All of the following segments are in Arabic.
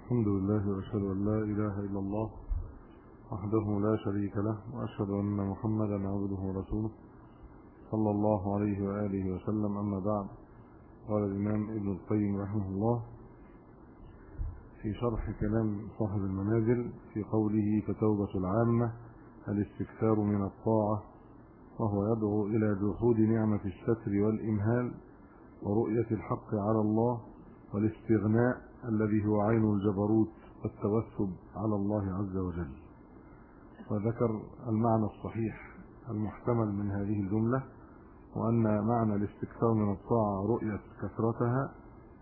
الحمد لله وأشهد أن لا إله إلا الله وحده لا شريك له، وأشهد أن محمدا عبده ورسوله صلى الله عليه وآله وسلم. أما بعد، قال الإمام ابن القيم رحمه الله في شرح كلام صاحب المنازل في قوله: فتوبة العامة الاستكثار من الطاعة، وهو يدعو إلى جحود نعمة الستر والإمهال ورؤية الحق على الله والاستغناء الذي هو عين الجبروت والتوسب على الله عز وجل. وذكر المعنى الصحيح المحتمل من هذه الجملة، وأن معنى الاستكثار من الطاعة رؤية كثرتها،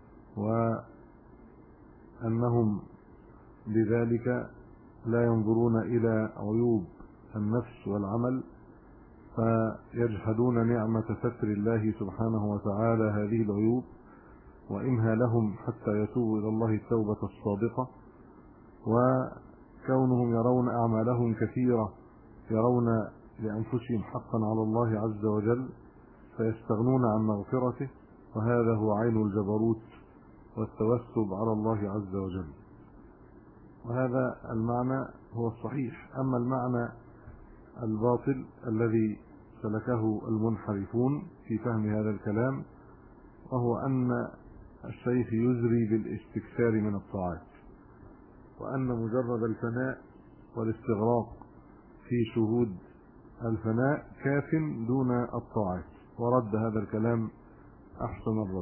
وأنهم بذلك لا ينظرون إلى عيوب النفس والعمل فيجحدون نعمة ستر الله سبحانه وتعالى هذه العيوب وإمهالهم حتى يتوبوا إلى الله التوبة الصادقة. وكونهم يرون أعمالهم كثيرة، يرون لأنفسهم حقا على الله عز وجل، فيستغنون عن مغفرته، وهذا هو عين الجبروت والتوسب على الله عز وجل. وهذا المعنى هو الصحيح. أما المعنى الباطل الذي سلكه المنحرفون في فهم هذا الكلام، وهو أن الشيخ يزري بالاستكثار من الطاعات، وأن مجرد الفناء والاستغراق في شهود الفناء كاف دون الطاعات. ورد هذا الكلام أحسن الرد.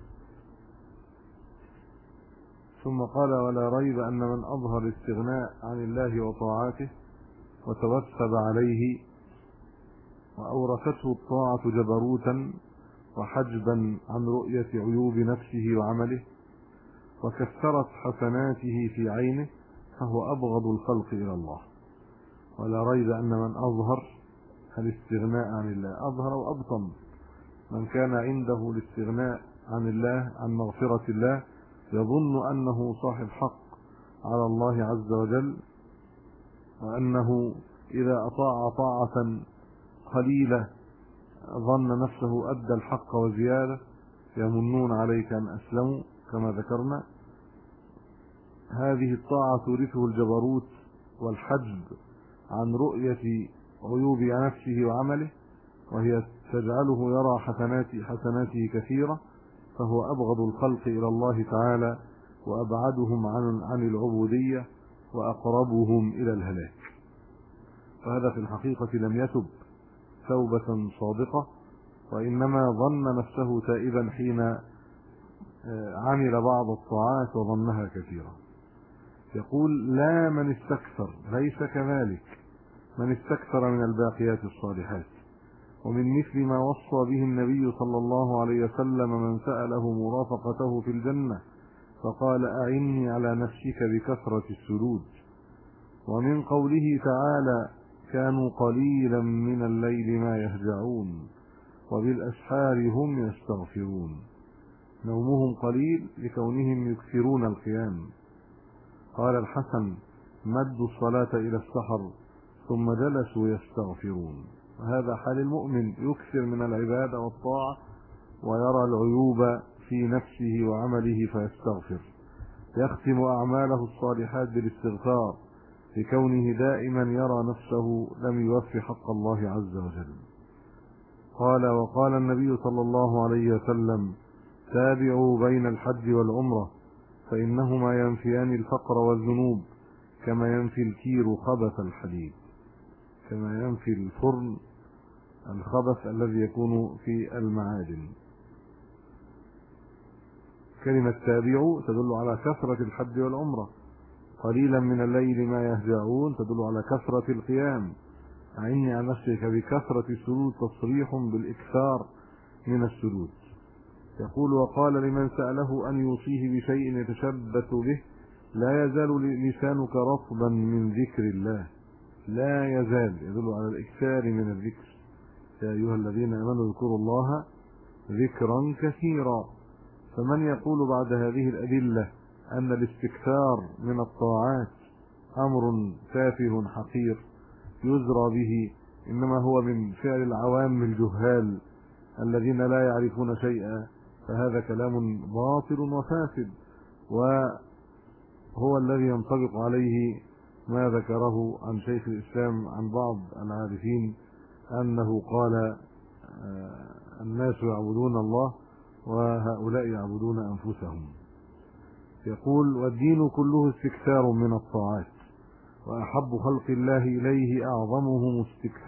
ثم قال: ولا ريب أن من أظهر الاستغناء عن الله وطاعاته وتوسب عليه وأورثته الطاعة جبروتا وحجبا عن رؤية عيوب نفسه وعمله، وكثرت حسناته في عينه، فهو أبغض الخلق إلى الله. ولا ريب أن من أظهر الاستغناء عن الله، أظهر وأبطن، من كان عنده الاستغناء عن الله، عن مغفرة الله، يظن أنه صاحب حق على الله عز وجل، وأنه إذا أطاع طاعة قليلة ظن نفسه أدى الحق وزيادة. يمنون عليك أن أسلموا كما ذكرنا. هذه الطاعة تورثه الجبروت والحجب عن رؤية عيوب نفسه وعمله، وهي تجعله يرى حسناته كثيرة، فهو أبغض الخلق إلى الله تعالى وأبعدهم عن العبودية وأقربهم إلى الهلاك. فهذا في الحقيقة لم يتب توبة صادقة، وإنما ظن نفسه تائبا حين عمل بعض الطاعات وظنها كثيرة. يقول: لا من استكثر، ليس كذلك من استكثر من الباقيات الصالحات. ومن مثل ما وصى به النبي صلى الله عليه وسلم من سأله مرافقته في الجنة فقال: أعني على نفسك بكثرة السجود. ومن قوله تعالى: كانوا قليلا من الليل ما يهجعون وبالأسحار هم يستغفرون. نومهم قليل لكونهم يكثرون القيام. قال الحسن: مدوا الصلاة إلى السحر ثم جلسوا يستغفرون. وهذا حال المؤمن، يكثر من العبادة والطاعة ويرى العيوب في نفسه وعمله فيستغفر. يختم أعماله الصالحات بالاستغفار لكونه دائما يرى نفسه لم يوفي حق الله عز وجل. وقال النبي صلى الله عليه وسلم: تابعوا بين الحج والعمرة فإنهما ينفيان الفقر والذنوب كما ينفي الكير خبث الحديد، كما ينفي الفرن الخبث الذي يكون في المعادن. كلمة تابعوا تدل على كثرة الحج والعمرة. قليلا من الليل ما يهجعون تدل على كثرة القيام. أعني على نفسك بكثرة السجود تصريح بالإكثار من السجود. يقول: وقال لمن سأله أن يوصيه بشيء يتشبث به: لا يزال لسانك رطبا من ذكر الله. لا يزال يدل على الإكثار من الذكر. يا أيها الذين آمنوا اذكروا الله ذكرا كثيرا. فمن يقول بعد هذه الأدلة أن الاستكثار من الطاعات أمر تافه حقير يزرى به، إنما هو من فعل العوام الجهال الذين لا يعرفون شيئا، فهذا كلام باطل وفاسد. هو الذي ينطبق عليه ما ذكره عن شيخ الإسلام عن بعض العارفين أنه قال الناس يعبدون الله وهؤلاء يعبدون أنفسهم. يقول: والدين كله استكثار من الطاعات، وأحب خلق الله إليه أعظمهم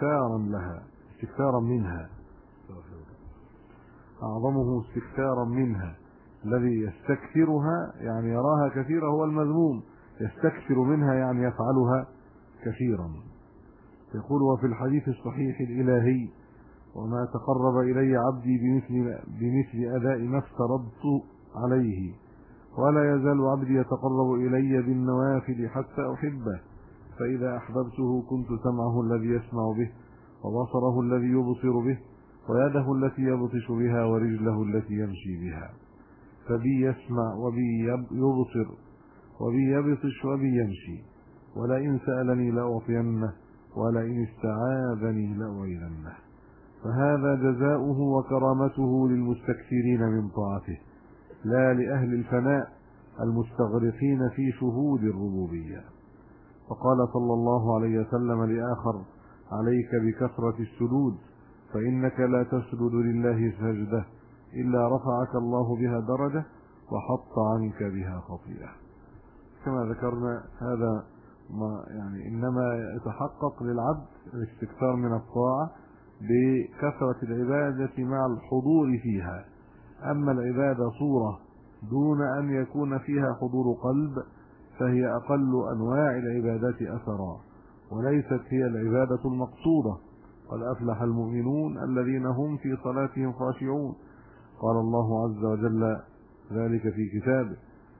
استكثارا منها. الذي يستكثرها يعني يراها كثيرة هو المذموم، يستكثر منها يعني يفعلها كثيرا. يقول: وفي الحديث الصحيح الإلهي: وما تقرب إلي عبدي بمثل أداء ما افترضت عليه، ولا يزال عبدي يتقرب إلي بالنوافل حتى أحبه، فإذا أحببته كنت سمعه الذي يسمع به، وبصره الذي يبصر به، ويده التي يبطش بها، ورجله التي يمشي بها. فبي يسمع وبي يبصر وبي يبطش وبي يمشي، ولئن سألني لأعطينه، ولئن استعاذني لأعيذنه. فهذا جزاؤه وكرامته للمستكثرين من طاعته، لا لأهل الفناء المستغرقين في شهود الربوبية. فقال صلى الله عليه وسلم لآخر: عليك بكثرة السجود، فإنك لا تسجد لله سجدة إلا رفعك الله بها درجة وحط عنك بها خطيئة. كما ذكرنا هذا يعني إنما يتحقق للعبد الاستكثار من الطاعة بكثرة العبادة مع الحضور فيها. أما العبادة صورة دون أن يكون فيها حضور قلب فهي أقل أنواع العبادات أثرا، وليست هي العبادة المقصودة. قد أفلح المؤمنون الذين هم في صلاتهم خاشعون. قال الله عز وجل ذلك في كتابه: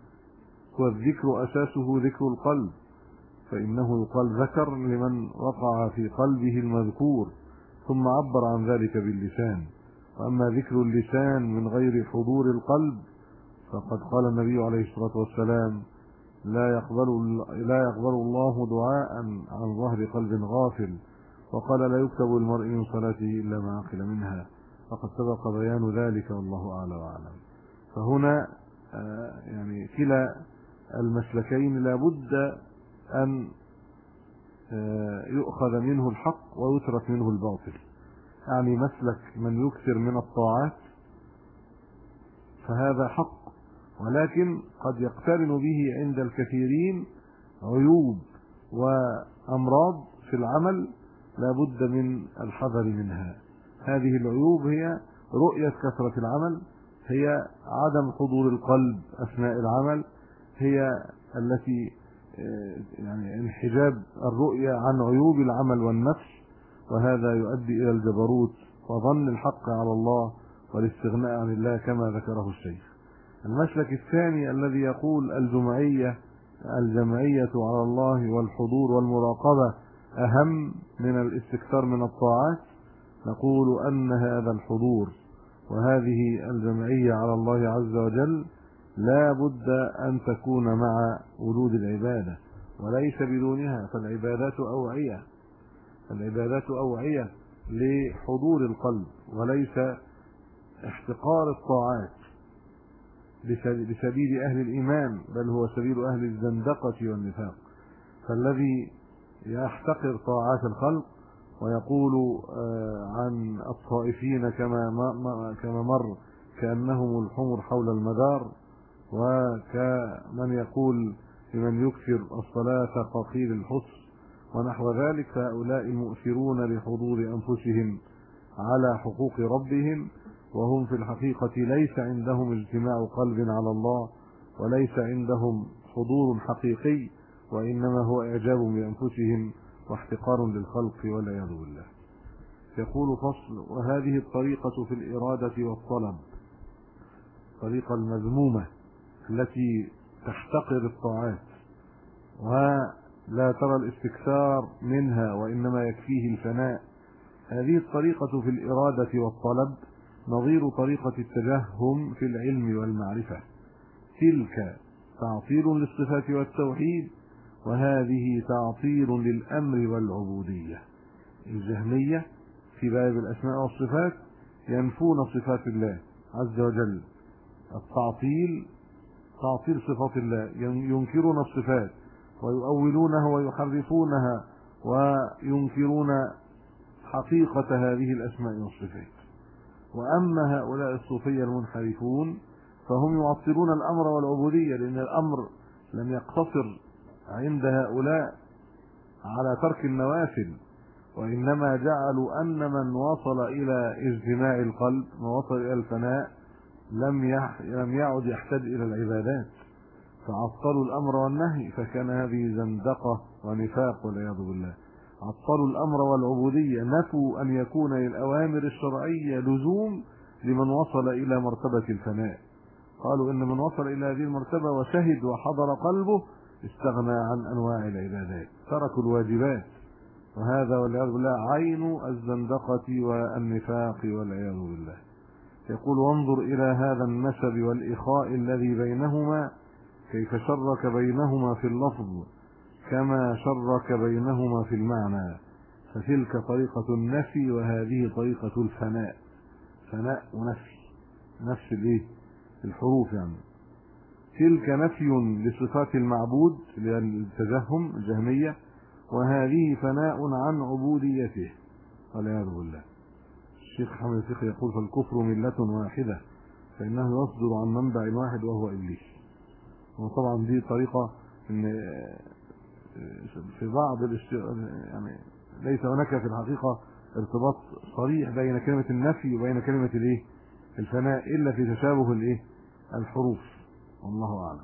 والذكر أساسه ذكر القلب، فإنه يقال ذكر لمن وقع في قلبه المذكور، ثم عبر عن ذلك باللسان. وأما ذكر اللسان من غير حضور القلب فقد قال النبي عليه الصلاة والسلام: لا يقبل الله دعاء عن ظهر قلب غافل. وقال: لا يكتب المرء من صلاته إلا ما عقل منها. فقد سبق بيان ذلك، والله أعلى وأعلم. فهنا يعني كلا المسلكين لا بد أن يؤخذ منه الحق ويترك منه الباطل. يعني مسلك من يكثر من الطاعات فهذا حق، ولكن قد يقترن به عند الكثيرين عيوب وأمراض في العمل لا بد من الحذر منها. هذه العيوب هي رؤية كثرة العمل، هي عدم حضور القلب أثناء العمل، هي التي يعني انحجاب الرؤية عن عيوب العمل والنفس، وهذا يؤدي إلى الجبروت وظن الحق على الله والاستغناء عن الله كما ذكره الشيخ. المسلك الثاني الذي يقول الجمعية على الله والحضور والمراقبة أهم من الاستكثار من الطاعات، نقول أن هذا الحضور وهذه الجمعية على الله عز وجل لا بد أن تكون مع وجود العبادة وليس بدونها. فالعبادات أوعية لحضور القلب وليس احتقار الطاعات بسبيل أهل الإيمان، بل هو سبيل أهل الزندقة والنفاق. فالذي يحتقر طاعات الخلق ويقول عن الطائفين كما مر كأنهم الحمر حول المدار، وكمن يقول لمن يكثر الصلاة قصير الحصر ونحو ذلك، فهؤلاء المؤثرون لحضور أنفسهم على حقوق ربهم، وهم في الحقيقة ليس عندهم اجتماع قلب على الله، وليس عندهم حضور حقيقي، وإنما هو إعجاب بأنفسهم واحتقار للخلق والعياذ بالله. يقول فصل: وهذه الطريقة في الإرادة والطلب، الطريقة المذمومة التي تحتقر الطاعات ولا ترى الاستكثار منها وإنما يكفيه الفناء، هذه الطريقة في الإرادة والطلب نظير طريقة التجهم في العلم والمعرفة. تلك تعطيل للصفات والتوحيد، وهذه تعطيل للأمر والعبودية. الجهمية في باب الأسماء والصفات ينفون صفات الله عز وجل. التعطيل تعطيل صفات الله، ينكرون الصفات ويؤولونها ويحرفونها وينكرون حقيقة هذه الأسماء والصفات. وأما هؤلاء الصوفية المنحرفون فهم يعطلون الأمر والعبودية، لأن الأمر لم يقتصر عند هؤلاء على ترك النوافل، وإنما جعلوا أن من وصل إلى اجتماع القلب، من وصل إلى الفناء، لم يعد يحتاج إلى العبادات، فعطلوا الأمر والنهي، فكان هذه زندقة ونفاق والعياذ بالله. عطلوا الأمر والعبودية، نفوا أن يكون للأوامر الشرعية لزوم لمن وصل إلى مرتبة الفناء. قالوا إن من وصل إلى هذه المرتبة وشهد وحضر قلبه استغنى عن أنواع العبادات، تركوا الواجبات، وهذا والعياذ بالله عين الزندقة والنفاق والعياذ بالله. يقول: وانظر إلى هذا النسب والإخاء الذي بينهما، كيف شرك بينهما في اللفظ كما شرك بينهما في المعنى، فتلك طريقة النفي وهذه طريقة الفناء. فناء ونفي، نفس الايه؟ الحروف يعني. تلك نفي لصفات المعبود اللي هي التجهم الجهمية، وهذه فناء عن عبوديته والعياذ بالله. الشيخ حمد الفقي يقول: فالكفر ملة واحدة فإنه يصدر عن منبع واحد وهو إبليس. وطبعا دي طريقة ان في بعض يعني ليس هناك في الحقيقة ارتباط صريح بين كلمة النفي وبين كلمة الايه؟ الفناء، إلا في تشابه الايه؟ الحروف، والله أعلم.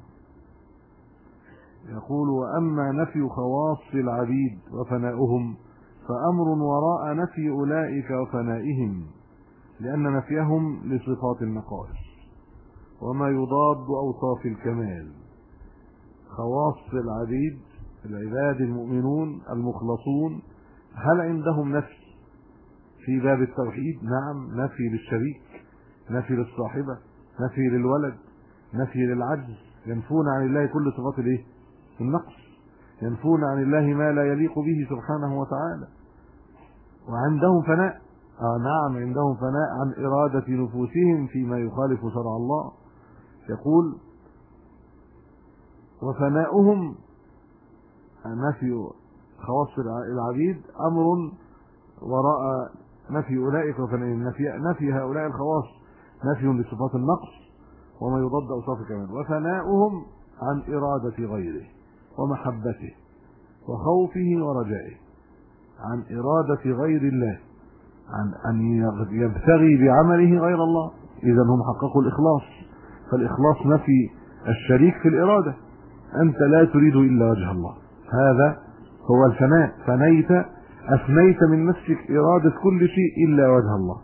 يقول: وأما نفي خواص العبيد وفناؤهم فأمر وراء نفي أولئك وفنائهم، لأن نفيهم لصفات النقائص وما يضاد أوصاف الكمال. خواص العبيد، العباد المؤمنون المخلصون، هل عندهم نفي في باب التوحيد؟ نعم، نفي للشريك، نفي للصاحبة، نفي للولد، نفي للعجز، ينفون عن الله كل صفات الايه؟ النقص، ينفون عن الله ما لا يليق به سبحانه وتعالى. وعندهم فناء، نعم عندهم فناء عن إرادة نفوسهم فيما يخالف شرع الله. يقول: وفناؤهم نفي خواص العبيد أمر وراء نفي أولئك وفنائهم. نفي هؤلاء الخواص نفي لصفات النقص وما يضاد أوصاف الكمال، وفناؤهم عن إرادة غيره ومحبته وخوفه ورجائه، عن إرادة غير الله، عن أن يبتغي بعمله غير الله. إذا هم حققوا الإخلاص، فالإخلاص نفي الشريك في الإرادة، أنت لا تريد إلا وجه الله، هذا هو الفناء. أفنيت من نفسك إرادة كل شيء إلا وجه الله،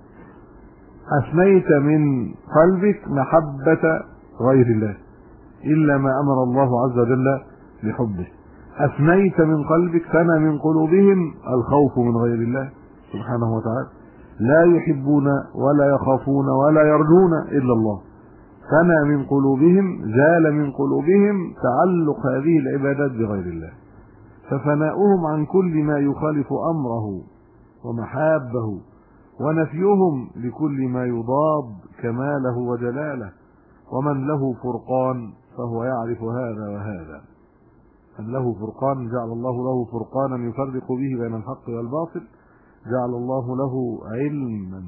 أفنيت من قلبك محبة غير الله إلا ما أمر الله عز وجل لحبه، أفنيت من قلبك، فنى من قلوبهم الخوف من غير الله سبحانه وتعالى، لا يحبون ولا يخافون ولا يرجون إلا الله، فنى من قلوبهم، زال من قلوبهم تعلق هذه العبادات بغير الله. ففناؤهم عن كل ما يخالف أمره ومحابه، ونفيهم لكل ما يضاد كماله وجلاله. ومن له فرقان فهو يعرف هذا وهذا. من له فرقان جعل الله له فرقانا يفرق به بين الحق والباطل، جعل الله له علما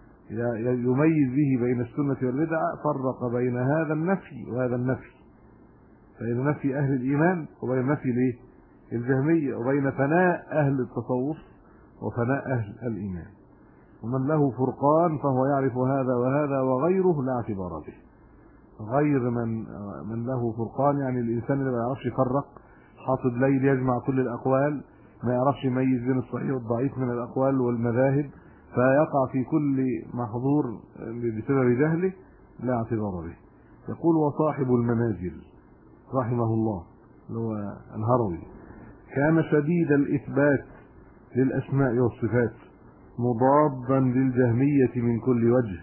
يميز به بين السنة والبدعة، فرق بين هذا النفي وهذا النفي، بين نفي أهل الإيمان وبين نفي الجهمية، وبين فناء أهل التصوف وفناء أهل الإيمان. ومن له فرقان فهو يعرف هذا وهذا وغيره لا اعتبار به. غير من له فرقان يعني الإنسان اللي ما يعرفش يفرق، حاطط ليل يجمع كل الأقوال، ما يعرفش يميز بين الصحيح والضعيف من الأقوال والمذاهب، فيقع في كل محظور بسبب جهله لا اعتبار به. يقول: وصاحب المنازل رحمه الله اللي هو الهروي كان شديد الإثبات للأسماء والصفات، مضادا للجهمية من كل وجه،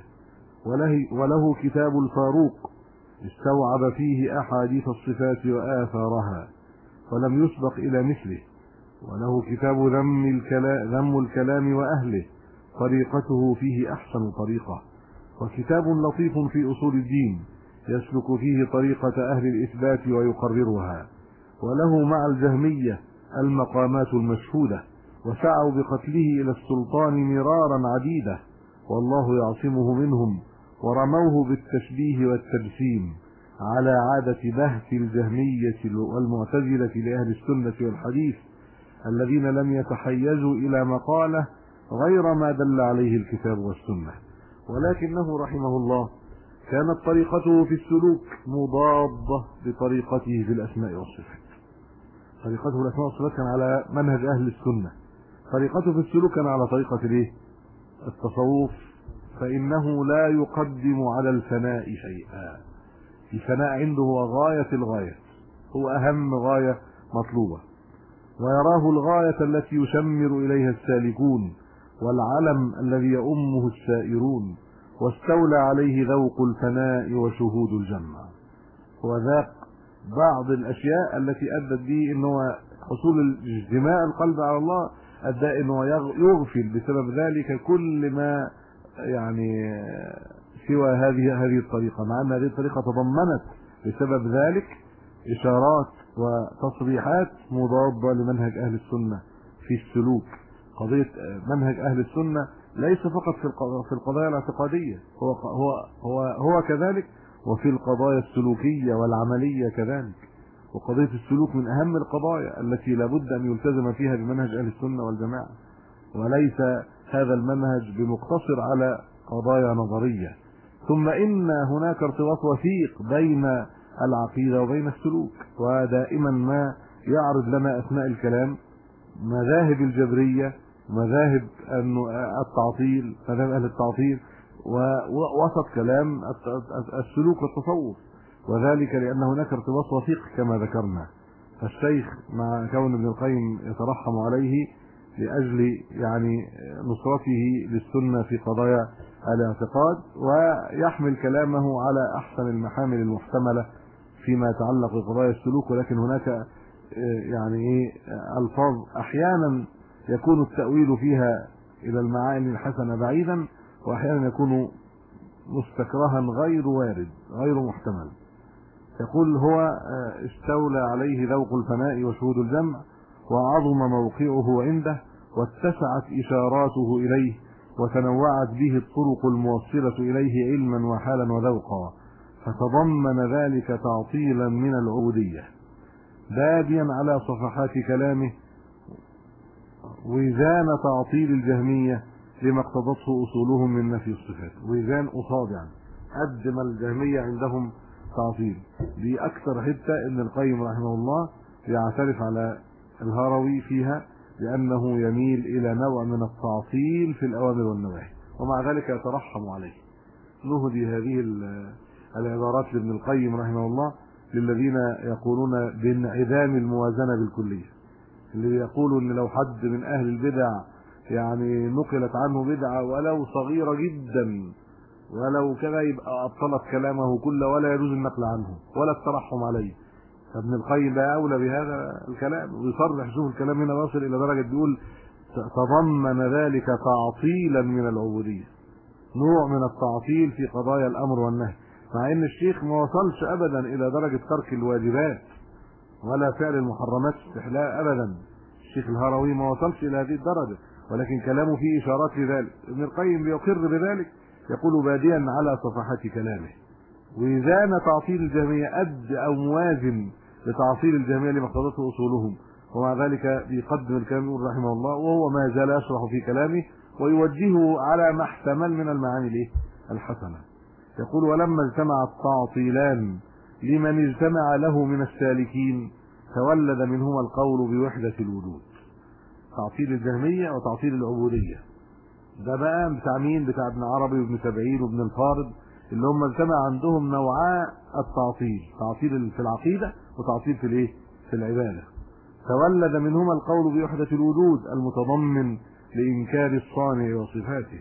وله كتاب الفاروق استوعب فيه أحاديث الصفات وآثارها ولم يسبق إلى مثله، وله كتاب ذم الكلام وأهله طريقته فيه أحسن طريقة، وكتاب لطيف في أصول الدين يسلك فيه طريقة أهل الإثبات ويقررها، وله مع الجهمية المقامات المشهودة، وسعوا بقتله إلى السلطان مرارا عديدة، والله يعصمه منهم، ورموه بالتشبيه والتجسيم على عادة بهت الجهمية والمعتزلة لأهل السنة والحديث، الذين لم يتحيزوا إلى مقالة غير ما دل عليه الكتاب والسنة، ولكنه رحمه الله كانت طريقته في السلوك مضادة بطريقته في الأسماء والصفات. طريقته في الأسماء والصفات كان على منهج أهل السنة، طريقته في السلوك كان على طريقة التصوف، فإنه لا يقدم على الفناء شيئا. الفناء عنده هو غاية الغاية، هو أهم غاية مطلوبة، ويراه الغاية التي يشمر إليها السالكون، والعلم الذي يؤمه السائرون، واستولى عليه ذوق الفناء وشهود الجنة. هو ذاق بعض الأشياء التي أدت به إنه حصول اجتماع القلب على الله، أدى إنه يغفل بسبب ذلك كل ما يعني سوى هذه الطريقة، مع أن هذه الطريقة تضمنت بسبب ذلك إشارات وتصريحات مضادة لمنهج أهل السنة في السلوك. قضية منهج أهل السنة ليس فقط في القضايا الاعتقادية، هو كذلك، وفي القضايا السلوكية والعملية كذلك. وقضية السلوك من أهم القضايا التي لابد أن يلتزم فيها بمنهج أهل السنة والجماعة، وليس هذا المنهج بمقتصر على قضايا نظرية. ثم إن هناك ارتباط وثيق بين العقيدة وبين السلوك، ودائما ما يعرض لنا أثناء الكلام مذاهب الجبرية، مذاهب التعطيل، مذاهب أهل التعطيل، ووسط كلام السلوك والتصوف، وذلك لأن هناك ارتباط وثيق كما ذكرنا. فالشيخ مع كون ابن القيم يترحم عليه لأجل يعني نصرته للسنة في قضايا الاعتقاد، ويحمل كلامه على أحسن المحامل المحتملة فيما يتعلق بقضايا السلوك، ولكن هناك يعني ألفاظ أحيانا يكون التأويل فيها إلى المعاني الحسنة بعيدا، وأحيانا يكون مستكرها غير وارد غير محتمل. يقول هو استولى عليه ذوق الفناء وشهود الجمع، وعظم موقعه عنده، واتسعت إشاراته إليه، وتنوعت به الطرق الموصلة إليه علما وحالا وذوقا، فتضمن ذلك تعطيلا من العبودية، باديا على صفحات كلامه وزان تعطيل الجهمية لما اقتضته أصولهم من نفي الصفات. وزان أصابع قدم الجهمية عندهم تعطيل، دي أكثر حتة ابن القيم رحمه الله يعترف على الهروي فيها لأنه يميل إلى نوع من التعطيل في الأوامر والنواهي، ومع ذلك يترحم عليه. نهدي هذه العبارات لابن القيم رحمه الله للذين يقولون بانعدام الموازنة بالكلية، اللي يقولوا ان لو حد من اهل البدع يعني نقلت عنه بدعة ولو صغيرة جدا ولو كذا يبقى ابطلت كلامه كله ولا يجوز النقل عنه ولا الترحم عليه. فابن القيم لا اولى بهذا الكلام، ويصرح شوف الكلام هنا واصل الى درجة بيقول تضمن ذلك تعطيلا من العبودية، نوع من التعطيل في قضايا الامر والنهي، مع ان الشيخ ما وصلش ابدا الى درجة ترك الواجبات ولا فعل المحرمات استحلال ابدا. الشيخ الهروي ما وصلش الى هذه الدرجة، ولكن كلامه فيه اشارات لذلك. ابن القيم بيقر بذلك، يقول باديا على صفحات كلامه وإذا تعطيل الجهمية او موازن لتعطيل الجهمية لما اقتضته اصولهم، ومع ذلك بيقدم الكلام يقول رحمه الله وهو ما زال يشرح في كلامه ويوجهه على ما احتمل من المعاني الحسنة. يقول ولما اجتمع التعطيلان لمن اجتمع له من السالكين تولد منهما القول بوحدة الوجود، تعطيل الجهمية وتعطيل العبودية. ده بقى بتاع مين؟ بتاع ابن عربي وابن سبعين وابن الفارض، اللي هم اجتمع عندهم نوعاء التعطيل، تعطيل في العقيدة وتعطيل في العبادة. تولد منهما القول بوحدة الوجود المتضمن لإنكار الصانع وصفاته،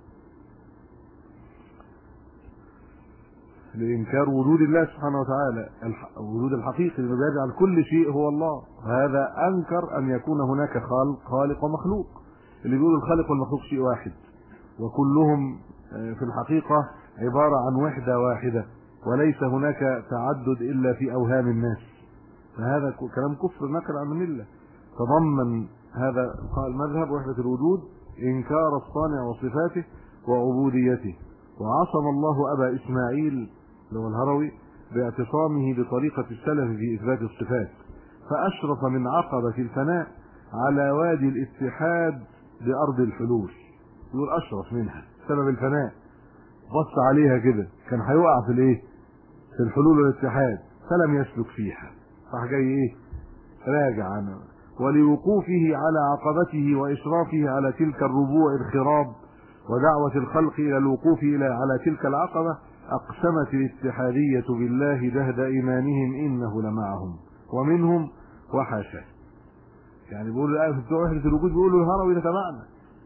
لإنكار وجود الله سبحانه وتعالى، الوجود الحقيقي اللي بيجعل كل شيء هو الله. هذا أنكر أن يكون هناك خالق ومخلوق. اللي بيقول الخالق والمخلوق شيء واحد، وكلهم في الحقيقة عبارة عن وحدة واحدة وليس هناك تعدد إلا في أوهام الناس. فهذا كلام كفر نقل عن الملة. تضمن هذا المذهب وحدة الوجود إنكار الصانع وصفاته وعبوديته. وعصم الله أبا إسماعيل اللي هو الهروي باعتصامه بطريقة السلف في إثبات الصفات، فأشرف من عقبة الفناء على وادي الاتحاد بأرض الحلول. يقول أشرف منها سبب الفناء، بص عليها كده كان هيوقع في الايه؟ في الحلول والاتحاد، فلم يسلك فيها، راح جاي ايه؟ راجع عنه. ولوقوفه على عقبته وإشرافه على تلك الربوع الخراب ودعوة الخلق إلى الوقوف على تلك العقبة، أقسمت الاتحادية بالله جهد إيمانهم إنه لمعهم ومنهم وحاشاه. يعني بيقولوا الآن بتوع وحدة الوجود بيقولوا الهروي ده تبعنا،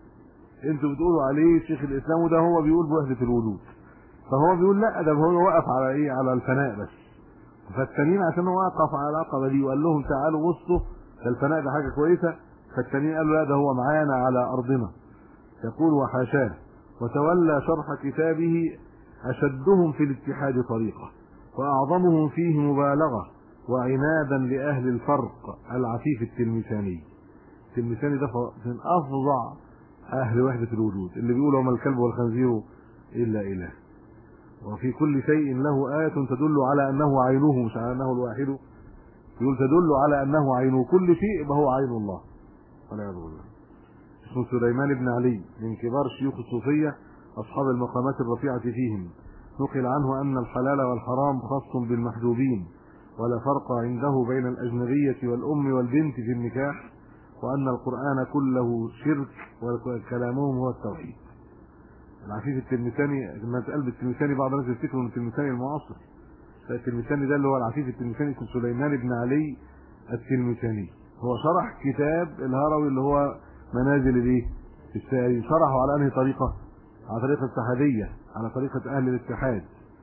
انتوا بتقولوا عليه شيخ الإسلام وده هو بيقول بوحدة الوجود، فهو بيقول لا ده هو وقف على ايه؟ على الفناء بس. فالتانيين عشان هو وقف على العقبة دي وقال لهم تعالوا بصوا ده الفناء ده حاجة كويسة، فالتانيين قالوا لا ده هو معانا على أرضنا. يقول وحاشاه. وتولى شرح كتابه أشدهم في الاتحاد طريقة وأعظمهم فيه مبالغة وعنادا لأهل الفرق العفيف التلمساني. التلمساني ده من أفظع أهل وحدة الوجود، اللي بيقولوا ما الكلب والخنزير إلا إله، وفي كل شيء له آية تدل على أنه عينه مش على أنه الواحد، يقول تدل على أنه عينه كل شيء فهو عين الله والعياذ بالله. اسمه سليمان بن علي من كبار شيوخ الصوفية أصحاب المقامات الرفيعة فيهم. نقل عنه أن الحلال والحرام خاص بالمحجوبين، ولا فرق عنده بين الأجنبية والأم والبنت في النكاح، وأن القرآن كله شرك وكلامهم هو التوحيد. العفيف التلمساني لما تقلب التلمساني بعض الناس يفتكروا ان التلمساني المعاصر، التلمساني ده اللي هو العفيف التلمساني اسمه سليمان بن علي التلمساني. هو شرح كتاب الهروي اللي هو منازل الايه؟ السائرين. شرحه على انهي طريقه؟ على طريقه الاتحاديه، على طريقه اهل الاتحاد.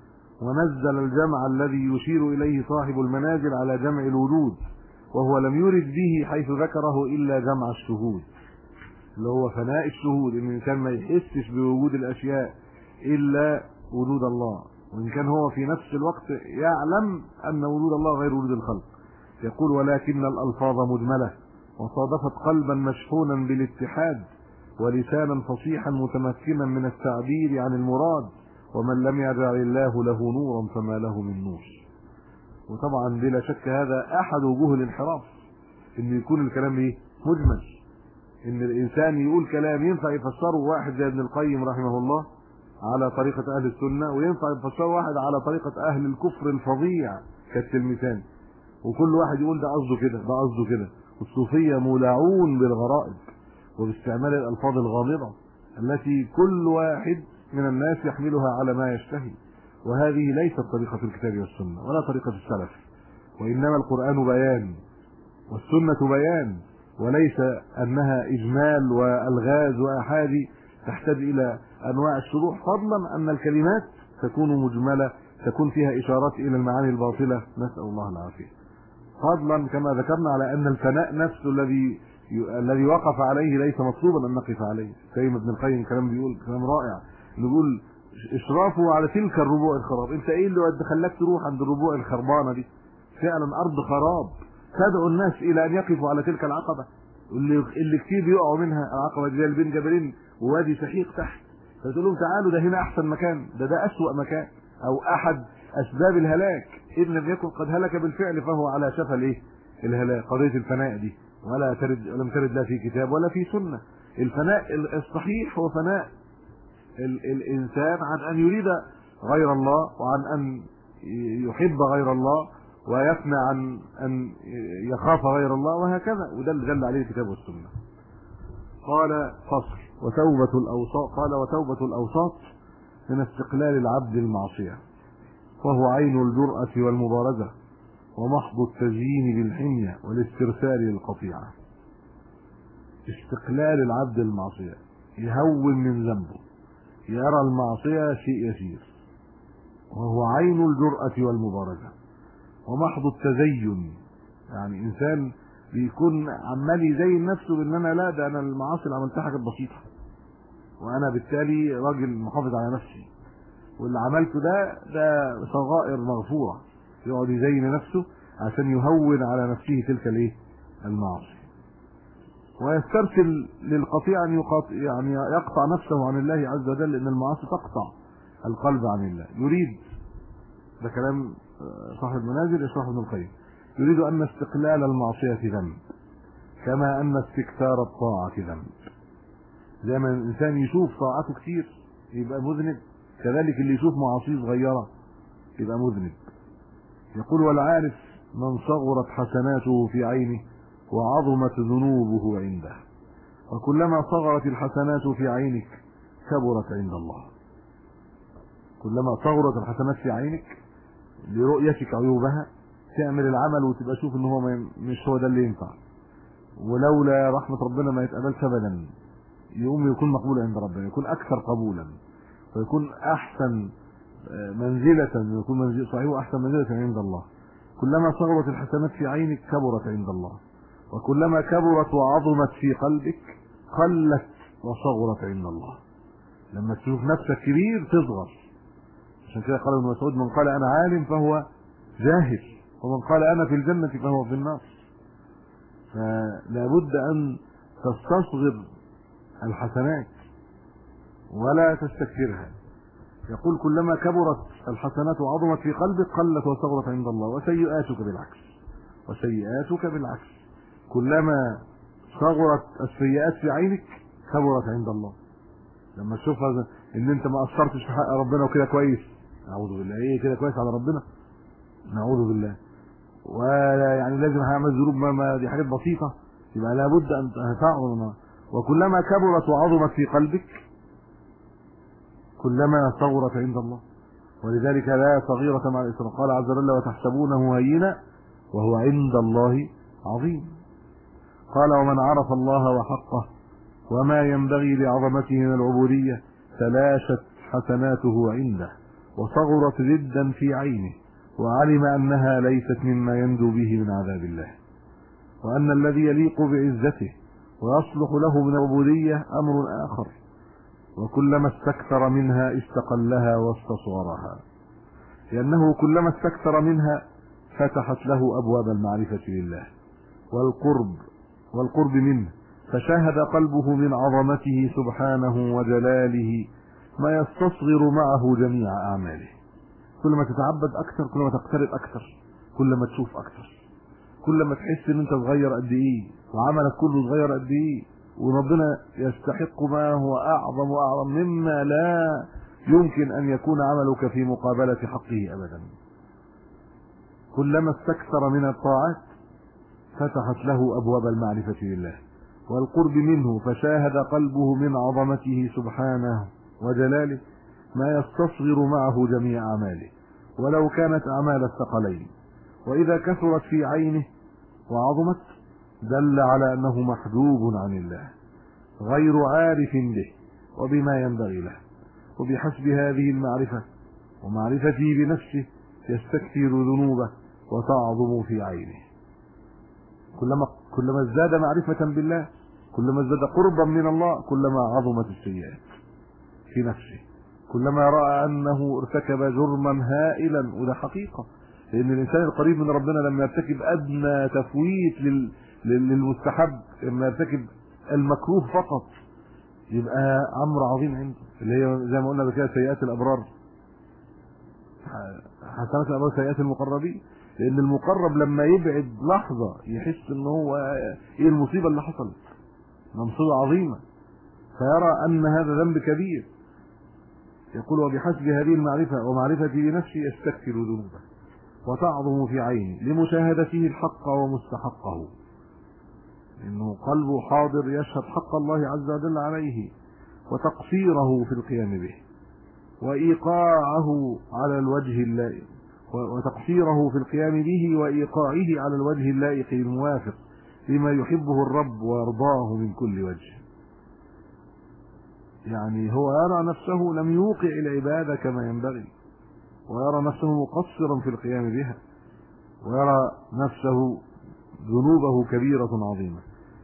ونزل الجمع الذي يشير اليه صاحب المنازل على جمع الوجود، وهو لم يرد به حيث ذكره الا جمع الشهود، اللي هو فناء الشهود، ان الانسان ما يحسش بوجود الاشياء الا وجود الله، وان كان هو في نفس الوقت يعلم ان وجود الله غير وجود الخلق. يقول ولكن الالفاظ مجمله وصادفت قلبا مشحونا بالاتحاد ولسانا فصيحا متمكنا من التعبير عن المراد، ومن لم يجعل الله له نورا فما له من نور. وطبعا بلا شك هذا احد وجوه الانحراف، ان يكون الكلام ايه؟ مجمل، ان الانسان يقول كلام ينفع يفسره واحد زي ابن القيم رحمه الله على طريقة اهل السنة، وينفع يفسره واحد على طريقة اهل الكفر الفظيع كالتلمساني، وكل واحد يقول ده قصده كده ده قصده كده. والصوفية مولعون بالغرائب وباستعمال الالفاظ الغامضة التي كل واحد من الناس يحملها على ما يشتهي، وهذه ليست طريقة الكتاب والسنة ولا طريقة السلف، وانما القرآن بيان والسنة بيان، وليس انها اجمال والغاز واحادي تحتاج الى انواع الشروح، فضلا ان الكلمات تكون مجملة تكون فيها اشارات الى المعاني الباطلة، نسأل الله العافية. فضلا كما ذكرنا على ان الفناء نفسه الذي وقف عليه ليس مطلوبا ان نقف عليه. زي ما ابن القيم كلام بيقول كلام رائع، بيقول اشرافه على تلك الربوع الخراب. انت ايه اللي خلاك تروح عند الربوع الخربانه دي؟ فعلا ارض خراب، تدعو الناس الى ان يقفوا على تلك العقبه اللي كتير بيقعوا منها. العقبه دي اللي بين جبلين ووادي سحيق تحت، فتقول لهم تعالوا ده هنا احسن مكان، ده اسوأ مكان او احد اسباب الهلاك، ان لم يكن قد هلك بالفعل فهو على شفا الايه؟ الهلاك. قضيه الفناء دي لم ترد لا في كتاب ولا في سنه. الفناء الصحيح هو فناء الانسان عن ان يريد غير الله، وعن ان يحب غير الله، ويفنى عن ان يخاف غير الله، وهكذا. وده اللي دل عليه الكتاب والسنه. قال فصل وتوبة الأوساط. قال وتوبة الأوساط من استقلال العبد المعصية، وهو عين الجرأة والمبارزة ومحض التزيين بالحمية والاسترسال للقطيعة. استقلال العبد المعصية، يهون من ذنبه، يرى المعصية شيء يسير، وهو عين الجرأة والمبارزة ومحض التزين. يعني إنسان بيكون عمال يزين نفسه بان انا لا ده انا المعاصي اللي عملتها حاجات بسيطه، وانا بالتالي راجل محافظ على نفسي، واللي عملته ده صغائر مغفورة، يقعد يزين نفسه عشان يهون على نفسه تلك المعاصي، ويسترسل للقطيع ان يعني يقطع نفسه عن الله عز وجل، لان المعاصي تقطع القلب عن الله. يريد، ده كلام صاحب المنازل يشرح ابن القيم، يريد ان استقلال المعصية ذنب كما ان استكثار الطاعة ذنب. زي ما الانسان يشوف طاعته كتير يبقى مذنب، كذلك اللي يشوف معاصيه صغيرة يبقى مذنب. يقول: والعارف من صغرت حسناته في عينه وعظمت ذنوبه عنده، وكلما صغرت الحسنات في عينك كبرت عند الله. كلما صغرت الحسنات في عينك لرؤيتك عيوبها تعمل العمل وتبقى شوف ان هو مش هو ده اللي ينفع، ولولا رحمة ربنا ما يتقبلش ابدا، يكون مقبول عند ربنا، يكون اكثر قبولا، ويكون احسن منزلة، يكون صحيح احسن منزلة عند الله. كلما صغرت الحسنات في عينك كبرت عند الله، وكلما كبرت وعظمت في قلبك قلت وصغرت عند الله. لما تشوف نفسك كبير تصغر. عشان كده قال ابن مسعود: من قال انا عالم فهو جاهل، ومن قال انا في الجنة فهو في النار. فلا بد ان تستصغر الحسنات ولا تستكثرها. يقول: كلما كبرت الحسنات وعظمت في قلبك قلت وصغرت عند الله، وسيئاتك بالعكس. كلما صغرت السيئات في عينك كبرت عند الله. لما تشوفها ان انت ما قصرتش في حق ربنا وكده كويس، نعوذ بالله، ايه كده كويس على ربنا، نعوذ بالله، ولا يعني لازم هعمل ذنوب، ما دي حاجات بسيطه، يبقى لابد ان تعظم. وكلما كبرت وعظمت في قلبك كلما صغرت عند الله. ولذلك لا صغيرة مع الإسراء. قال عز وجل: وتحسبونه هينا وهو عند الله عظيم. قال: ومن عرف الله وحقه وما ينبغي لعظمته من العبودية تلاشت حسناته عنده وصغرت جدا في عينه، وعلم أنها ليست مما ينجو به من عذاب الله، وأن الذي يليق بعزته ويصلح له من العبودية أمر آخر، وكلما استكثر منها استقلها واستصغرها، لأنه كلما استكثر منها فتحت له أبواب المعرفة لله والقرب منه، فشاهد قلبه من عظمته سبحانه وجلاله ما يستصغر معه جميع أعماله. كل ما تتعبد أكثر، كل ما تقترب أكثر، كل ما تشوف أكثر، كل ما تحس إن أنت صغير قد إيه وعملك كله صغير قد إيه، وربنا يستحق ما هو أعظم وأعظم مما لا يمكن أن يكون عملك في مقابلة حقه أبدا. كلما استكثر من الطاعات فتحت له أبواب المعرفة لله والقرب منه، فشاهد قلبه من عظمته سبحانه وجلاله ما يستصغر معه جميع أعماله ولو كانت أعمال الثقلين. وإذا كثرت في عينه وعظمت دل على أنه محجوب عن الله غير عارف به وبما ينبغي له، وبحسب هذه المعرفة ومعرفته بنفسه يستكثر ذنوبه وتعظم في عينه. كلما ازداد معرفة بالله، كلما ازداد قربا من الله، كلما عظمت السيئات في نفسه، كلما رأى أنه ارتكب جرما هائلا. وده حقيقة، لأن الإنسان القريب من ربنا لما يرتكب أدنى تفويت للمستحب، لما يرتكب المكروه فقط، يبقى أمر عظيم عنده، اللي هي زي ما قلنا بكده سيئات الأبرار، حسنات الأبرار سيئات المقربين. لأن المقرب لما يبعد لحظة يحس إن هو إيه المصيبة اللي حصلت، مصيبة عظيمة، فيرى أن هذا ذنب كبير. يقول: وبحسب هذه المعرفة ومعرفته بنفسه يستكثر ذنوبه وتعظم في عينه لمشاهدته الحق ومستحقه، إنه قلبه حاضر يشهد حق الله عز وجل عليه وتقصيره في القيام به وإيقاعه على الوجه اللائق، وتقصيره في القيام به وإيقاعه على الوجه اللائق الموافق لما يحبه الرب ويرضاه من كل وجه. يعني هو يرى نفسه لم يوقع العبادة كما ينبغي، ويرى نفسه مقصرا في القيام بها، ويرى نفسه ذنوبه كبيرة عظيمة.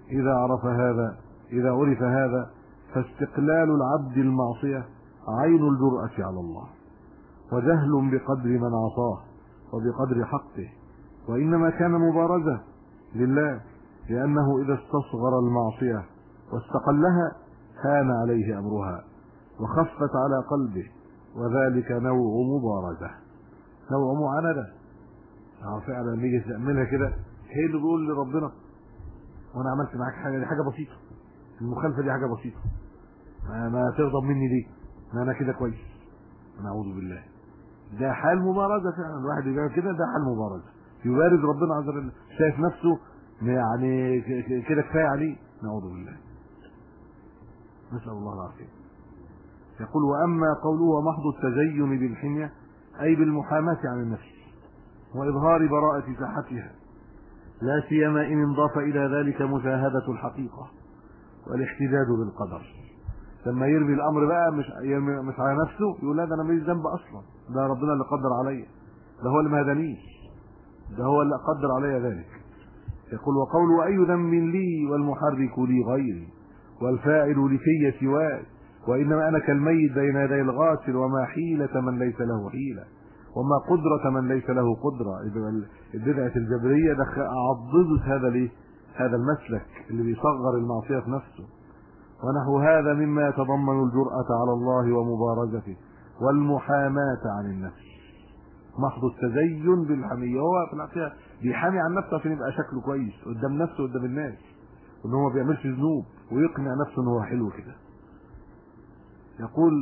إذا عرف هذا فاستقلال العبد المعصية عين الجرأة على الله وجهل بقدر من عصاه وبقدر حقه، وإنما كان مبارزة لله، لأنه إذا استصغر المعصية واستقلها هان عليه أمرها وخفت على قلبه، وذلك نوع مبارزة، نوع معاندة. فعلا نيجي تعملها كده، هي اللي بيقول لربنا وانا عملت معاك حاجه، دي حاجه بسيطه، المخالفه دي حاجه بسيطه، ما تغضب مني ليه؟ ما انا كده كويس. نعوذ بالله. ده حال مبارزه فعلا، الواحد يبقى كده، ده حال مبارزه، يبارز ربنا عز وجل، شايف نفسه يعني كده كفايه عليه. نعوذ بالله، نسال الله العافيه. يقول: واما قوله ومحض التزين بالحميه اي بالمحاماه عن النفس واظهار براءه ساحتها، لا سيما ان انضاف الى ذلك مشاهده الحقيقه والاحتجاج بالقدر. لما يرمي الامر بقى مش على نفسه، يقول لا ده انا ماليش ذنب اصلا، ده ربنا اللي قدر عليا، ده هو اللي ما هدانيش، ده هو اللي قدر عليا ذلك. يقول: وقول واي ذنب لي والمحرك لي غيري والفاعل لفي سواي، وانما انا كالميت بين يدي الغاسل، وما حيلة من ليس له حيلة، وما قدرة من ليس له قدرة. البدعة الجبرية عضدت هذا المسلك اللي بيصغر المعصية في نفسه. ونحو هذا مما يتضمن الجرأة على الله ومبارزته والمحاماة عن النفس. محض التزين بالحمية، هو في الحقيقة بيحامي عن نفسه عشان يبقى شكله كويس قدام نفسه وقدام الناس، وان هو ما بيعملش ذنوب، ويقنع نفسه ان هو حلو كده. يقول: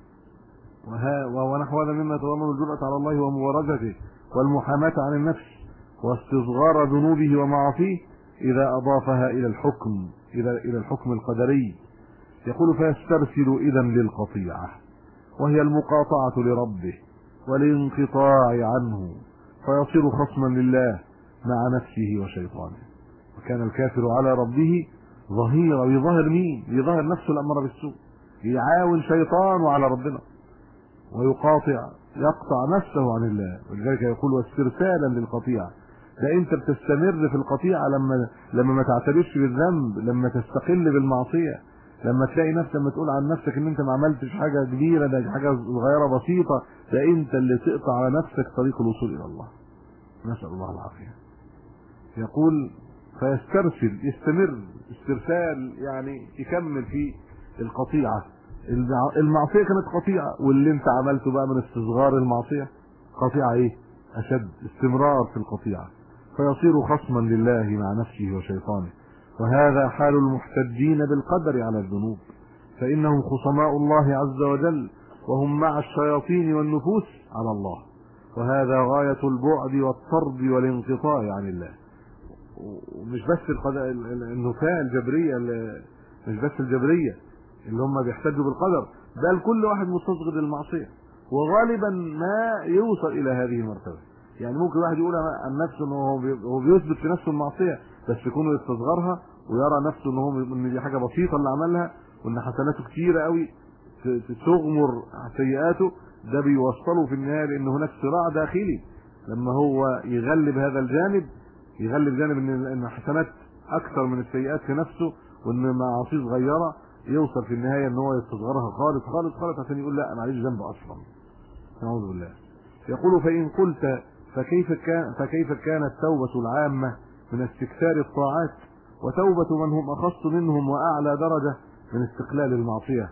ونحو هذا مما يتضمن الجرأة على الله ومبارزته والمحاماة عن النفس واستصغار ذنوبه ومعاصيه إذا أضافها إلى الحكم القدري. يقول: فيسترسل إذن للقطيعة، وهي المقاطعة لربه والانقطاع عنه، فيصير خصما لله مع نفسه وشيطانه. وكان الكافر على ربه ظهيرا، يظهر مين؟ يظهر نفسه الأمر بالسوء، يعاون شيطانه على ربنا، يقطع نفسه عن الله. ولذلك يقول: واسترسالا للقطيعة. ده انت بتستمر في القطيعة لما ما تعترفش بالذنب، لما تستقل بالمعصية، لما تلاقي نفسك، لما تقول عن نفسك ان انت ما عملتش حاجة كبيرة، ده حاجة صغيرة بسيطة، ده انت اللي تقطع على نفسك طريق الوصول الى الله. نسأل الله العافية. يقول: فيسترسل، يستمر استرسال، يعني يكمل في القطيعة. المعصية كانت قطيعة، واللي انت عملته بقى من استصغار المعصية قطيعة ايه؟ اشد، استمرار في القطيعة، فيصير خصما لله مع نفسه وشيطانه. وهذا حال المحتجين بالقدر على الذنوب، فإنهم خصماء الله عز وجل، وهم مع الشياطين والنفوس على الله، وهذا غاية البعد والطرد والانقطاع عن الله. ومش بس النفاة الجبرية، مش بس الجبرية اللي هم بيحتجوا بالقدر، بل كل واحد مستصغر للمعصية، وغالبا ما يوصل إلى هذه المرتبة. يعني ممكن واحد يقول عن نفسه انه هو بيثبت في نفسه المعصية، بس يكون يستصغرها ويرى نفسه ان دي حاجة بسيطة اللي عملها، وان حسناته كتيرة قوي تغمر سيئاته. ده بيوصله في النهاية لان هناك صراع داخلي، لما هو يغلب هذا الجانب، يغلب جانب ان حسنات اكثر من السيئات في نفسه، وان معاصي صغيرة، يوصل في النهاية ان هو يستصغرها خالص خالص خالص، عشان يقول لا انا معليش ذنب اصلا. نعوذ بالله. يقول: فإن قلت فكيف كانت توبة العامة من استكثار الطاعات، وتوبة من هم أخص منهم وأعلى درجة من استقلال المعصية،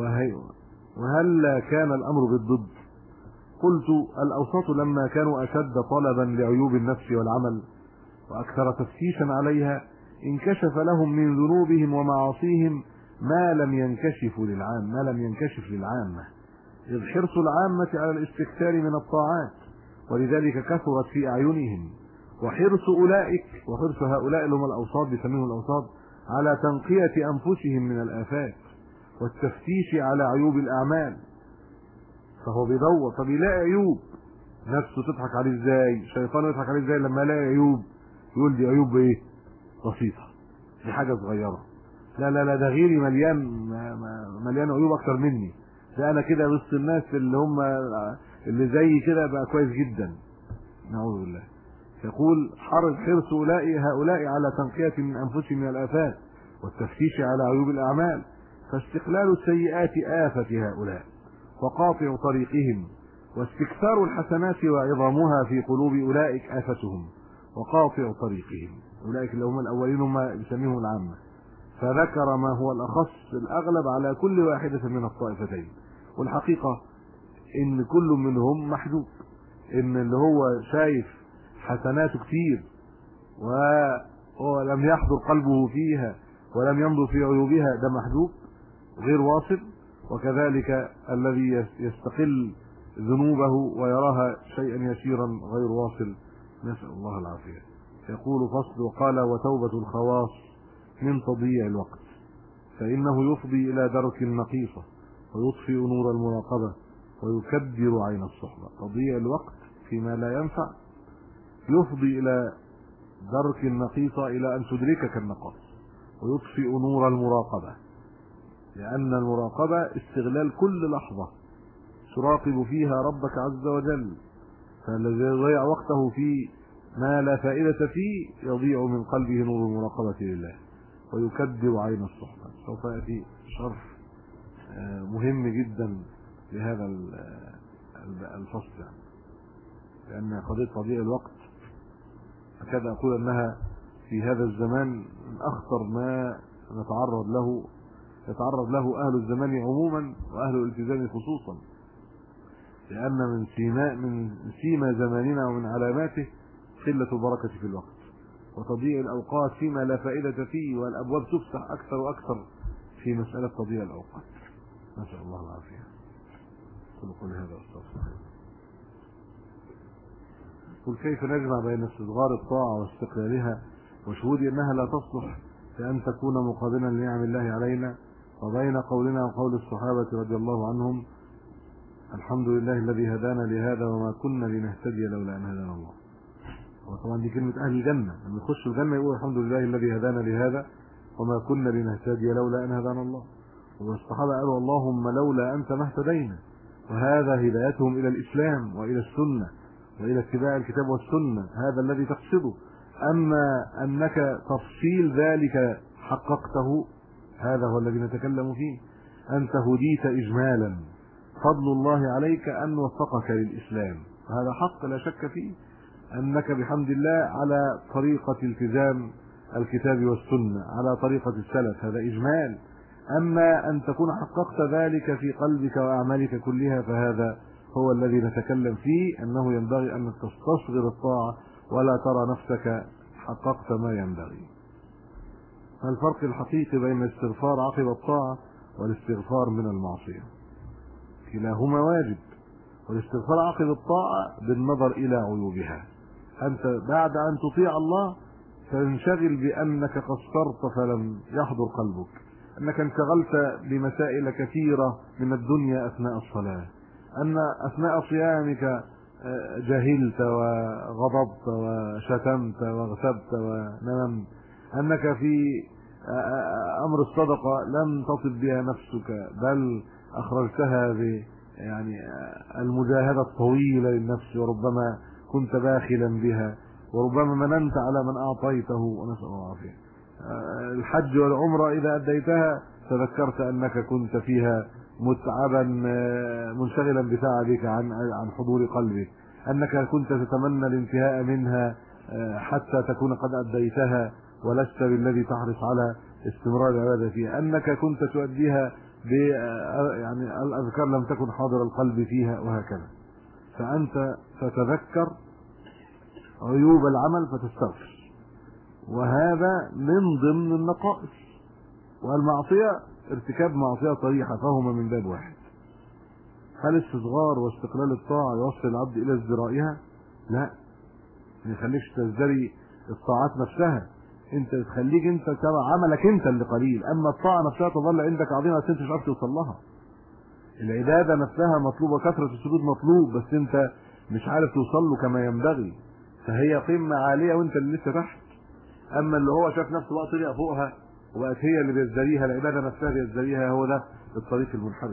وهل كان الأمر بالضد؟ قلت: الأوساط لما كانوا أشد طلبا لعيوب النفس والعمل وأكثر تفتيشا عليها، انكشف لهم من ذنوبهم ومعاصيهم ما لم ينكشف للعامة، إذ حرص العامة على الاستكثار من الطاعات، ولذلك كثرت في أعينهم. وحرص هؤلاء اللي هم الأوساط، بيسميهم الأوساط، على تنقية أنفسهم من الآفات والتفتيش على عيوب الأعمال. فهو بيدور، فبيلاقي عيوب، نفسه تضحك عليه ازاي، شيطانه يضحك عليه ازاي لما يلاقي عيوب، يقول دي عيوب ايه؟ بسيطة، دي حاجة صغيرة، لا لا لا ده غيري مليان عيوب أكتر مني، ده أنا كده وسط الناس اللي زي كده بقى كويس جدا. نعوذ بالله. يقول: حرص هؤلاء على تنقية من أنفسهم من الآفات والتفتيش على عيوب الأعمال، فاستقلال السيئات آفة هؤلاء وقاطع طريقهم، واستكثار الحسنات وعظامها في قلوب أولئك آفتهم وقاطع طريقهم. أولئك اللي هم الأولين هم يسميهم العامة، فذكر ما هو الأخص الأغلب على كل واحدة من الطائفتين. والحقيقة إن كل منهم محجوب، إن اللي هو شايف حسناته كتير ولم يحضر قلبه فيها ولم ينظر في عيوبها ده محجوب غير واصل، وكذلك الذي يستقل ذنوبه ويراها شيئا يسيرا غير واصل، نسأل الله العافية. يقول فصل: وقال: وتوبة الخواص من تضييع الوقت، فإنه يفضي إلى درك النقيصة ويطفئ نور المراقبة ويكدر عين الصحبة. تضييع الوقت فيما لا ينفع يفضي إلى درك النقيصة، إلى أن تدركك النقائص، ويطفئ نور المراقبة، لأن المراقبة استغلال كل لحظة تراقب فيها ربك عز وجل، فالذي يضيع وقته في ما لا فائدة فيه يضيع من قلبه نور المراقبة لله ويكدر عين الصحبة. سوف يأتي شرح مهم جدا لهذا الفصل، لأن قضية تضييع الوقت أكاد أقول أنها في هذا الزمان من أخطر ما يتعرض له أهل الزمان عموما وأهل الالتزام خصوصا، لأن من سيما زماننا ومن علاماته قلة البركة في الوقت وتضييع الأوقات فيما لا فائدة فيه، والأبواب تفتح أكثر وأكثر في مسألة تضييع الأوقات، نسأل الله العافية. قل هذا واستغفر. قل: كيف نجمع بين استصغار الطاعة واستقلالها وشهود أنها لا تصلح لأن تكون مقابلا لنعم الله علينا، وبين قولنا وقول الصحابة رضي الله عنهم: الحمد لله الذي هدانا لهذا وما كنا لنهتدي لولا أن هدانا الله. وطبعا دي كلمة أهل الجنة، لما يخشوا الجنة يقول: الحمد لله الذي هدانا لهذا وما كنا لنهتدي لولا أن هدانا الله. والصحابة قالوا: اللهم لولا أنت ما اهتدينا. وهذا هدايتهم إلى الإسلام وإلى السنة وإلى اتباع الكتاب والسنة، هذا الذي تقصده. أما أنك تفصيل ذلك حققته، هذا هو الذي نتكلم فيه. أنت هديت إجمالا، فضل الله عليك أن وفقك للإسلام، وهذا حق لا شك فيه، أنك بحمد الله على طريقة التزام الكتاب والسنة، على طريقة السلف، هذا إجمال. أما أن تكون حققت ذلك في قلبك وأعمالك كلها، فهذا هو الذي نتكلم فيه، أنه ينبغي أن تستصغر الطاعة ولا ترى نفسك حققت ما ينبغي. الفرق الحقيقي بين الاستغفار عقب الطاعة والاستغفار من المعصية، كلاهما واجب. والاستغفار عقب الطاعة بالنظر إلى عيوبها، أنت بعد أن تطيع الله تنشغل بأنك قصرت فلم يحضر قلبك، أنك انشغلت بمسائل كثيرة من الدنيا أثناء الصلاة، أن أثناء صيامك جهلت وغضبت وشتمت واغتبت ونممت، أنك في أمر الصدقة لم تطب بها نفسك بل أخرجتها يعني المجاهدة الطويلة للنفس، وربما كنت باخلا بها، وربما مننت على من أعطيته، ونسأل الله العافية. الحج والعمرة إذا أديتها تذكرت أنك كنت فيها متعبا منشغلا بتعبك عن حضور قلبك، أنك كنت تتمنى الانتهاء منها حتى تكون قد أديتها ولست بالذي تحرص على استمرار العبادة فيها، أنك كنت تؤديها يعني الأذكار لم تكن حاضر القلب فيها، وهكذا. فأنت تتذكر عيوب العمل فتستغفر، وهذا من ضمن النقائص. والمعصية ارتكاب معصية صريحة فهما من باب واحد. هل استصغار واستقلال الطاعة يوصل العبد إلى ازدرائها؟ لا، ما يخليكش تزدري الطاعات نفسها، انت تخليك انت ترى عملك انت اللي قليل، اما الطاعة نفسها تظل عندك عظيمة بس انت مش عارف توصل لها. العبادة نفسها مطلوبة، كثرة السجود مطلوب، بس انت مش عارف توصل له كما ينبغي، فهي قمة عالية وانت اللي لسه تحت. اما اللي هو شاف نفسه بقى طلع فوقها وبقت هي اللي بيزدريها، العبادة نفسها بيزدريها، هو ده الطريق المنحرف.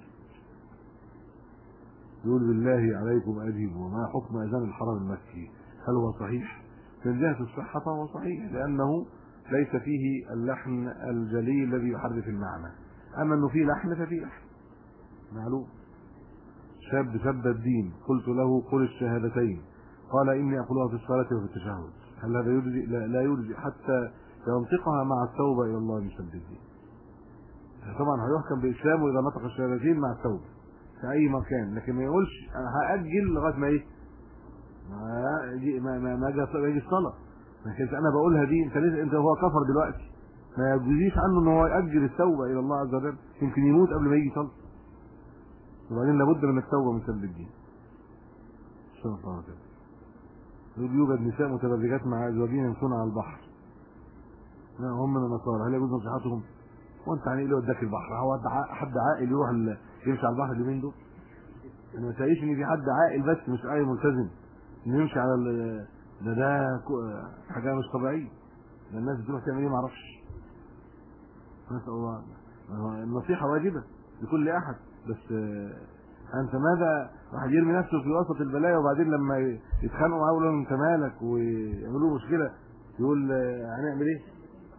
يقول: بالله عليكم أجيبوا، ما حكم أذان الحرم المكي؟ هل هو صحيح؟ من جهة الصحة فهو صحيح، لأنه ليس فيه اللحن الجلي الذي يحرف المعنى، أما أنه فيه لحن ففيه لحن معلوم. شاب سب الدين، قلت له قل الشهادتين، قال إني أقولها في الصلاة وفي التشهد، هل هذا يرجئ؟ لا يرجئ حتى ينطقها مع التوبة إلى الله من سب الدين. طبعا هيحكم بإسلامه إذا نطق الشهادتين مع التوبة في أي مكان، لكن ما يقولش هأجل لغاية ما إيه؟ ما يجي الصلاة. لكن أنا بقولها دي أنت هو كفر دلوقتي، ما يجوزيش عنه إن هو يأجل التوبة إلى الله عز وجل، يمكن يموت قبل ما يجي يصلي. وبعدين لابد من التوبة من سب الدين. سبحان الله كده. يوجد نساء متبرجات مع أزواجهم يمشون على البحر. هم من النصارى، هل يجوز نصيحتهم؟ وانت يعني ايه اللي وداك البحر؟ هو حد عاقل يروح يمشي على البحر اليومين دول؟ انا ما شايفش ان في حد عاقل بس مش اي ملتزم انه يمشي على ده حاجه مش طبيعيه. ده الناس بتروح تعمل ايه ما اعرفش. نسال الله. النصيحه واجبه لكل احد، بس انت ماذا؟ واحد يرمي نفسه في وسط البلايا وبعدين لما يتخانقوا معاه يقولوا له انت مالك ويعملوا له مشكله يقول هنعمل ايه؟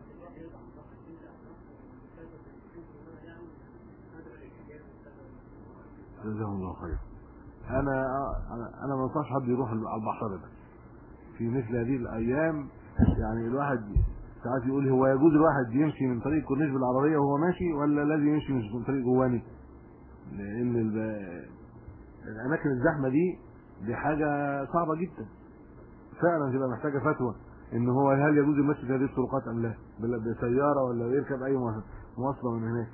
جزاه الله خير. انا ما انصحش حد يروح على البحر ابدا في مثل هذه الايام. يعني الواحد ساعات يقول هو يجوز الواحد يمشي من طريق الكورنيش بالعربيه وهو ماشي ولا لازم يمشي من طريق جواني؟ لان الاماكن الزحمه دي حاجه صعبه جدا فعلا، تبقى محتاجه فتوى ان هو هل يجوز المشي في هذه الطرقات ام لا، بسياره ولا يركب اي مواصله من هناك.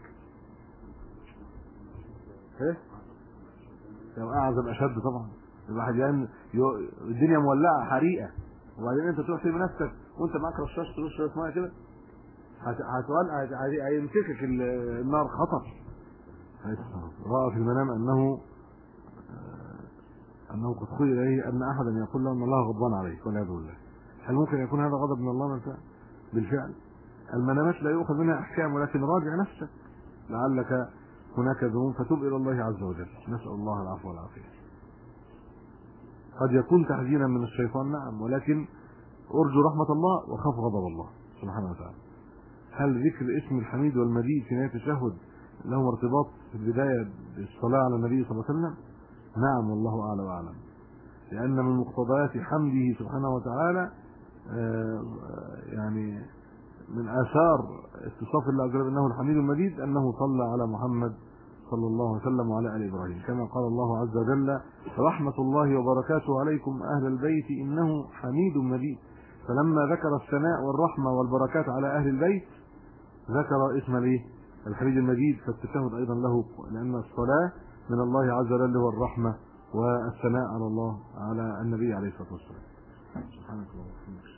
ايه لو اعظم اشد طبعا الواحد يعني الدنيا مولعه حريقه وبعدين انت تروح ترمي نفسك وانت معاك رشاش ترش شويه ميه كده هتولع، هيمسكك النار خطر. راى في المنام انه قد خيل اليه ان احدا يقول له ان الله غضبان عليك والعياذ بالله. هل ممكن يكون هذا غضب من الله بالفعل؟ المنامات لا يؤخذ منها احكام، ولكن راجع نفسك لعلك هناك ذنوب فتوب الى الله عز وجل. نسال الله العفو والعافيه. قد يكون تحذيرا من الشيطان نعم، ولكن ارجو رحمه الله وخاف غضب الله سبحانه وتعالى. هل ذكر اسم الحميد والمجيد في نهايه التشهد له ارتباط في البدايه بالصلاه على النبي صلى الله عليه وسلم؟ نعم والله اعلى واعلم، لان من مقتضيات حمده سبحانه وتعالى يعني من آثار اتصاف الله عز وجل انه الحميد المجيد انه صلى على محمد صلى الله عليه وسلم وعلى ال ابراهيم، كما قال الله عز وجل رحمة الله وبركاته عليكم اهل البيت انه حميد مجيد. فلما ذكر الثناء والرحمة والبركات على اهل البيت ذكر اسم الحميد المجيد، فالتشهد ايضا له، لان الصلاة من الله عز وجل هو الرحمة والثناء على الله على النبي عليه الصلاة والسلام. سبحانك اللهم وبحمدك.